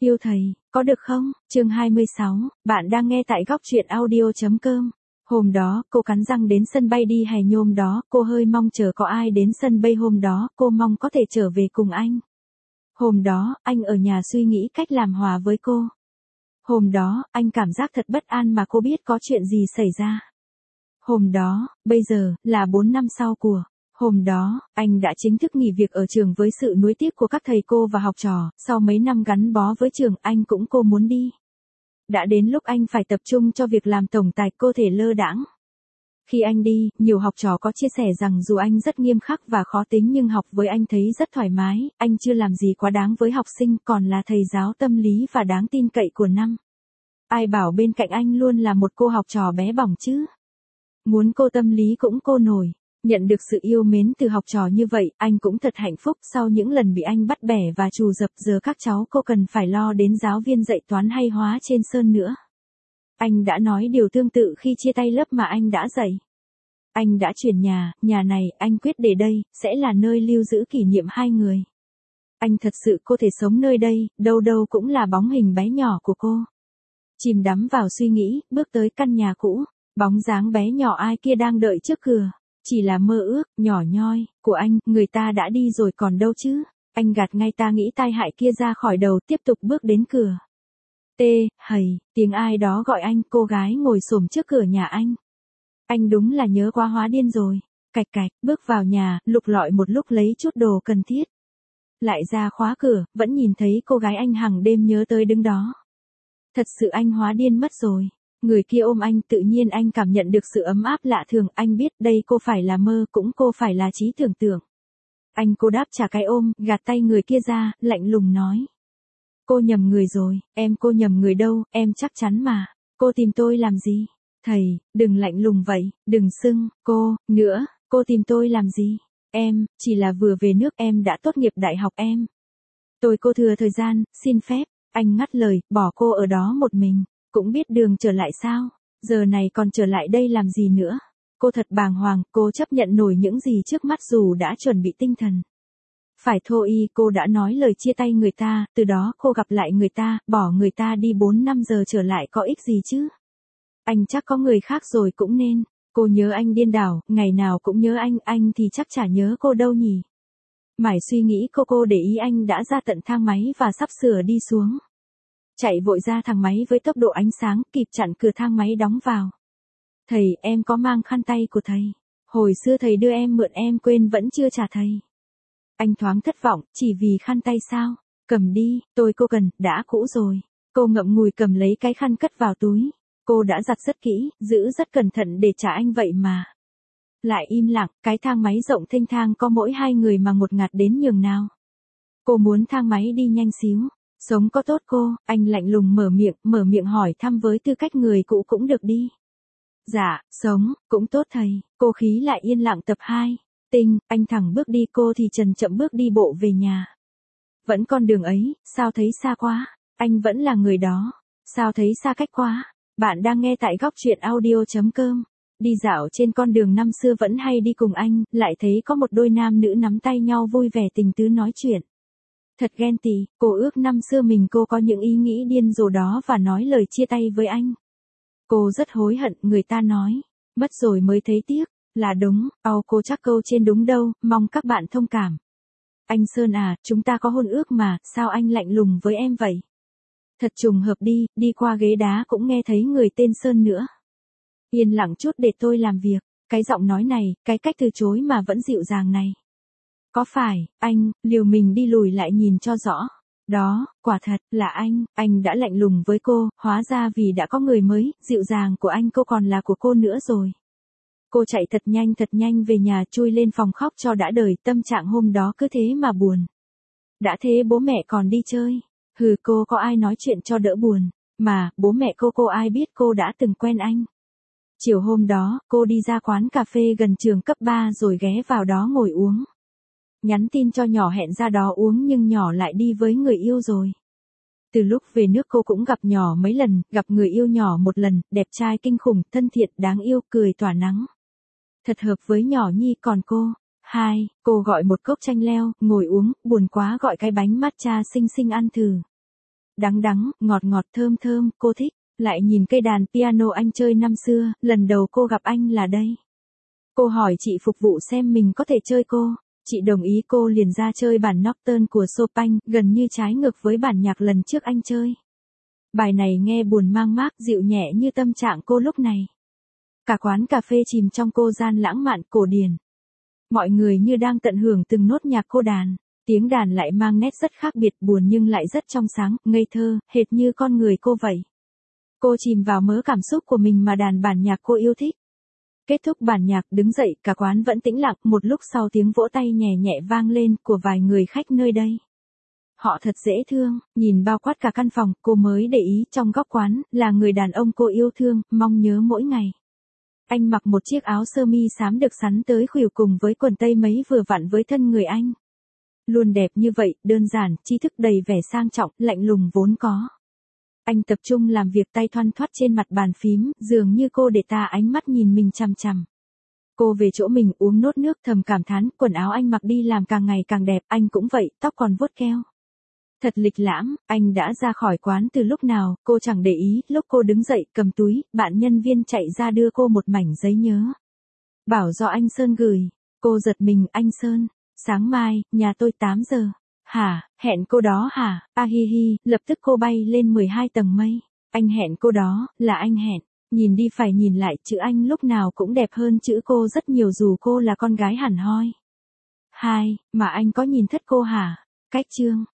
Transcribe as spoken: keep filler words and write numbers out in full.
Yêu thầy, có được không? Chương hai mươi sáu, bạn đang nghe tại góc truyện audio.com. Hôm đó, cô cắn răng đến sân bay đi hè nhôm đó, cô hơi mong chờ có ai đến sân bay hôm đó, cô mong có thể trở về cùng anh. Hôm đó, anh ở nhà suy nghĩ cách làm hòa với cô. Hôm đó, anh cảm giác thật bất an mà cô biết có chuyện gì xảy ra. Hôm đó, bây giờ, là bốn năm sau của. Hôm đó, anh đã chính thức nghỉ việc ở trường với sự nuối tiếc của các thầy cô và học trò, sau mấy năm gắn bó với trường anh cũng cô muốn đi. Đã đến lúc anh phải tập trung cho việc làm tổng tài, cô thể lơ đãng. Khi anh đi, nhiều học trò có chia sẻ rằng dù anh rất nghiêm khắc và khó tính nhưng học với anh thấy rất thoải mái, anh chưa làm gì quá đáng với học sinh, còn là thầy giáo tâm lý và đáng tin cậy của năm. Ai bảo bên cạnh anh luôn là một cô học trò bé bỏng chứ. Muốn cô tâm lý cũng cô nổi. Nhận được sự yêu mến từ học trò như vậy, anh cũng thật hạnh phúc. Sau những lần bị anh bắt bẻ và trù dập, giờ các cháu cô cần phải lo đến giáo viên dạy toán hay hóa trên sơn nữa. Anh đã nói điều tương tự khi chia tay lớp mà anh đã dạy. Anh đã chuyển nhà, nhà này, anh quyết để đây, sẽ là nơi lưu giữ kỷ niệm hai người. Anh thật sự cô thể sống nơi đây, đâu đâu cũng là bóng hình bé nhỏ của cô. Chìm đắm vào suy nghĩ, bước tới căn nhà cũ, bóng dáng bé nhỏ ai kia đang đợi trước cửa. Chỉ là mơ ước, nhỏ nhoi, của anh, người ta đã đi rồi còn đâu chứ. Anh gạt ngay ta nghĩ tai hại kia ra khỏi đầu, tiếp tục bước đến cửa. Tê, hầy, tiếng ai đó gọi anh, cô gái ngồi xổm trước cửa nhà anh. Anh đúng là nhớ quá hóa điên rồi. Cạch cạch, bước vào nhà, lục lọi một lúc lấy chút đồ cần thiết. Lại ra khóa cửa, vẫn nhìn thấy cô gái anh hàng đêm nhớ tới đứng đó. Thật sự anh hóa điên mất rồi. Người kia ôm anh, tự nhiên anh cảm nhận được sự ấm áp lạ thường, anh biết đây cô phải là mơ, cũng cô phải là trí tưởng tượng. Anh cô đáp trả cái ôm, gạt tay người kia ra, lạnh lùng nói. Cô nhầm người rồi, em cô nhầm người đâu, em chắc chắn mà. Cô tìm tôi làm gì? Thầy, đừng lạnh lùng vậy, đừng xưng, cô, nữa, cô tìm tôi làm gì? Em, chỉ là vừa về nước, em đã tốt nghiệp đại học em. Tôi cô thừa thời gian, xin phép, anh ngắt lời, bỏ cô ở đó một mình. Cũng biết đường trở lại sao, giờ này còn trở lại đây làm gì nữa. Cô thật bàng hoàng, cô chấp nhận nổi những gì trước mắt dù đã chuẩn bị tinh thần. Phải thôi, cô đã nói lời chia tay người ta, từ đó cô gặp lại người ta, bỏ người ta đi bốn năm giờ trở lại có ích gì chứ. Anh chắc có người khác rồi cũng nên, cô nhớ anh điên đảo, ngày nào cũng nhớ anh, anh thì chắc chả nhớ cô đâu nhỉ. Mải suy nghĩ cô cô để ý anh đã ra tận thang máy và sắp sửa đi xuống. Chạy vội ra thang máy với tốc độ ánh sáng, kịp chặn cửa thang máy đóng vào. Thầy, em có mang khăn tay của thầy. Hồi xưa thầy đưa em mượn em quên vẫn chưa trả thầy. Anh thoáng thất vọng, chỉ vì khăn tay sao? Cầm đi, tôi cô cần, đã cũ rồi. Cô ngậm ngùi cầm lấy cái khăn cất vào túi. Cô đã giặt rất kỹ, giữ rất cẩn thận để trả anh vậy mà. Lại im lặng, cái thang máy rộng thênh thang có mỗi hai người mà ngột ngạt đến nhường nào. Cô muốn thang máy đi nhanh xíu. Sống có tốt cô, anh lạnh lùng mở miệng, mở miệng hỏi thăm với tư cách người cũ cũng được đi. Dạ, sống, cũng tốt thầy, cô khí lại yên lặng. Tập hai, Tinh, anh thẳng bước đi, cô thì chần chậm bước đi bộ về nhà. Vẫn con đường ấy, sao thấy xa quá, anh vẫn là người đó, sao thấy xa cách quá. Bạn đang nghe tại góc truyện audio.com. Đi dạo trên con đường năm xưa vẫn hay đi cùng anh, lại thấy có một đôi nam nữ nắm tay nhau vui vẻ tình tứ nói chuyện. Thật ghen tị, cô ước năm xưa mình cô có những ý nghĩ điên rồ đó và nói lời chia tay với anh. Cô rất hối hận, người ta nói, mất rồi mới thấy tiếc, là đúng, ao cô chắc câu trên đúng đâu, mong các bạn thông cảm. Anh Sơn à, chúng ta có hôn ước mà, sao anh lạnh lùng với em vậy? Thật trùng hợp đi, đi qua ghế đá cũng nghe thấy người tên Sơn nữa. Yên lặng chút để tôi làm việc, cái giọng nói này, cái cách từ chối mà vẫn dịu dàng này. Có phải, anh, liều mình đi lùi lại nhìn cho rõ. Đó, quả thật, là anh, anh đã lạnh lùng với cô, hóa ra vì đã có người mới, dịu dàng của anh cô còn là của cô nữa rồi. Cô chạy thật nhanh thật nhanh về nhà, chui lên phòng khóc cho đã đời, tâm trạng hôm đó cứ thế mà buồn. Đã thế bố mẹ còn đi chơi. Hừ, cô có ai nói chuyện cho đỡ buồn, mà, bố mẹ cô cô ai biết cô đã từng quen anh. Chiều hôm đó, cô đi ra quán cà phê gần trường cấp ba rồi ghé vào đó ngồi uống. Nhắn tin cho nhỏ hẹn ra đó uống nhưng nhỏ lại đi với người yêu rồi. Từ lúc về nước cô cũng gặp nhỏ mấy lần, gặp người yêu nhỏ một lần, đẹp trai kinh khủng, thân thiện, đáng yêu, cười tỏa nắng. Thật hợp với nhỏ nhi, còn cô. Hai, cô gọi một cốc chanh leo, ngồi uống, buồn quá gọi cái bánh matcha xinh xinh ăn thử. đắng đắng, ngọt ngọt thơm thơm, cô thích. Lại nhìn cây đàn piano anh chơi năm xưa, lần đầu cô gặp anh là đây. Cô hỏi chị phục vụ xem mình có thể chơi cô. Chị đồng ý, cô liền ra chơi bản Nocturne của Chopin, gần như trái ngược với bản nhạc lần trước anh chơi. Bài này nghe buồn mang mác, dịu nhẹ như tâm trạng cô lúc này. Cả quán cà phê chìm trong cô gian lãng mạn cổ điển. Mọi người như đang tận hưởng từng nốt nhạc cô đàn. Tiếng đàn lại mang nét rất khác biệt, buồn nhưng lại rất trong sáng, ngây thơ, hệt như con người cô vậy. Cô chìm vào mớ cảm xúc của mình mà đàn bản nhạc cô yêu thích. Kết thúc bản nhạc, đứng dậy, cả quán vẫn tĩnh lặng, một lúc sau tiếng vỗ tay nhẹ nhẹ vang lên của vài người khách nơi đây. Họ thật dễ thương, nhìn bao quát cả căn phòng, cô mới để ý trong góc quán, là người đàn ông cô yêu thương, mong nhớ mỗi ngày. Anh mặc một chiếc áo sơ mi xám được sắn tới khuỷu cùng với quần tây mấy vừa vặn với thân người anh. Luôn đẹp như vậy, đơn giản, tri thức đầy vẻ sang trọng, lạnh lùng vốn có. Anh tập trung làm việc, tay thoăn thoắt trên mặt bàn phím, dường như cô để ta ánh mắt nhìn mình chằm chằm. Cô về chỗ mình uống nốt nước, thầm cảm thán, quần áo anh mặc đi làm càng ngày càng đẹp, anh cũng vậy, tóc còn vuốt keo. Thật lịch lãm, anh đã ra khỏi quán từ lúc nào, cô chẳng để ý, lúc cô đứng dậy, cầm túi, bạn nhân viên chạy ra đưa cô một mảnh giấy nhớ. Bảo do anh Sơn gửi, cô giật mình, anh Sơn, sáng mai, nhà tôi tám giờ. Hả, hẹn cô đó hả, a hi hi, lập tức cô bay lên mười hai tầng mây. Anh hẹn cô đó, là anh hẹn. Nhìn đi phải nhìn lại, chữ anh lúc nào cũng đẹp hơn chữ cô rất nhiều dù cô là con gái hẳn hoi. Hai, mà anh có nhìn thất cô hả? Cách chương.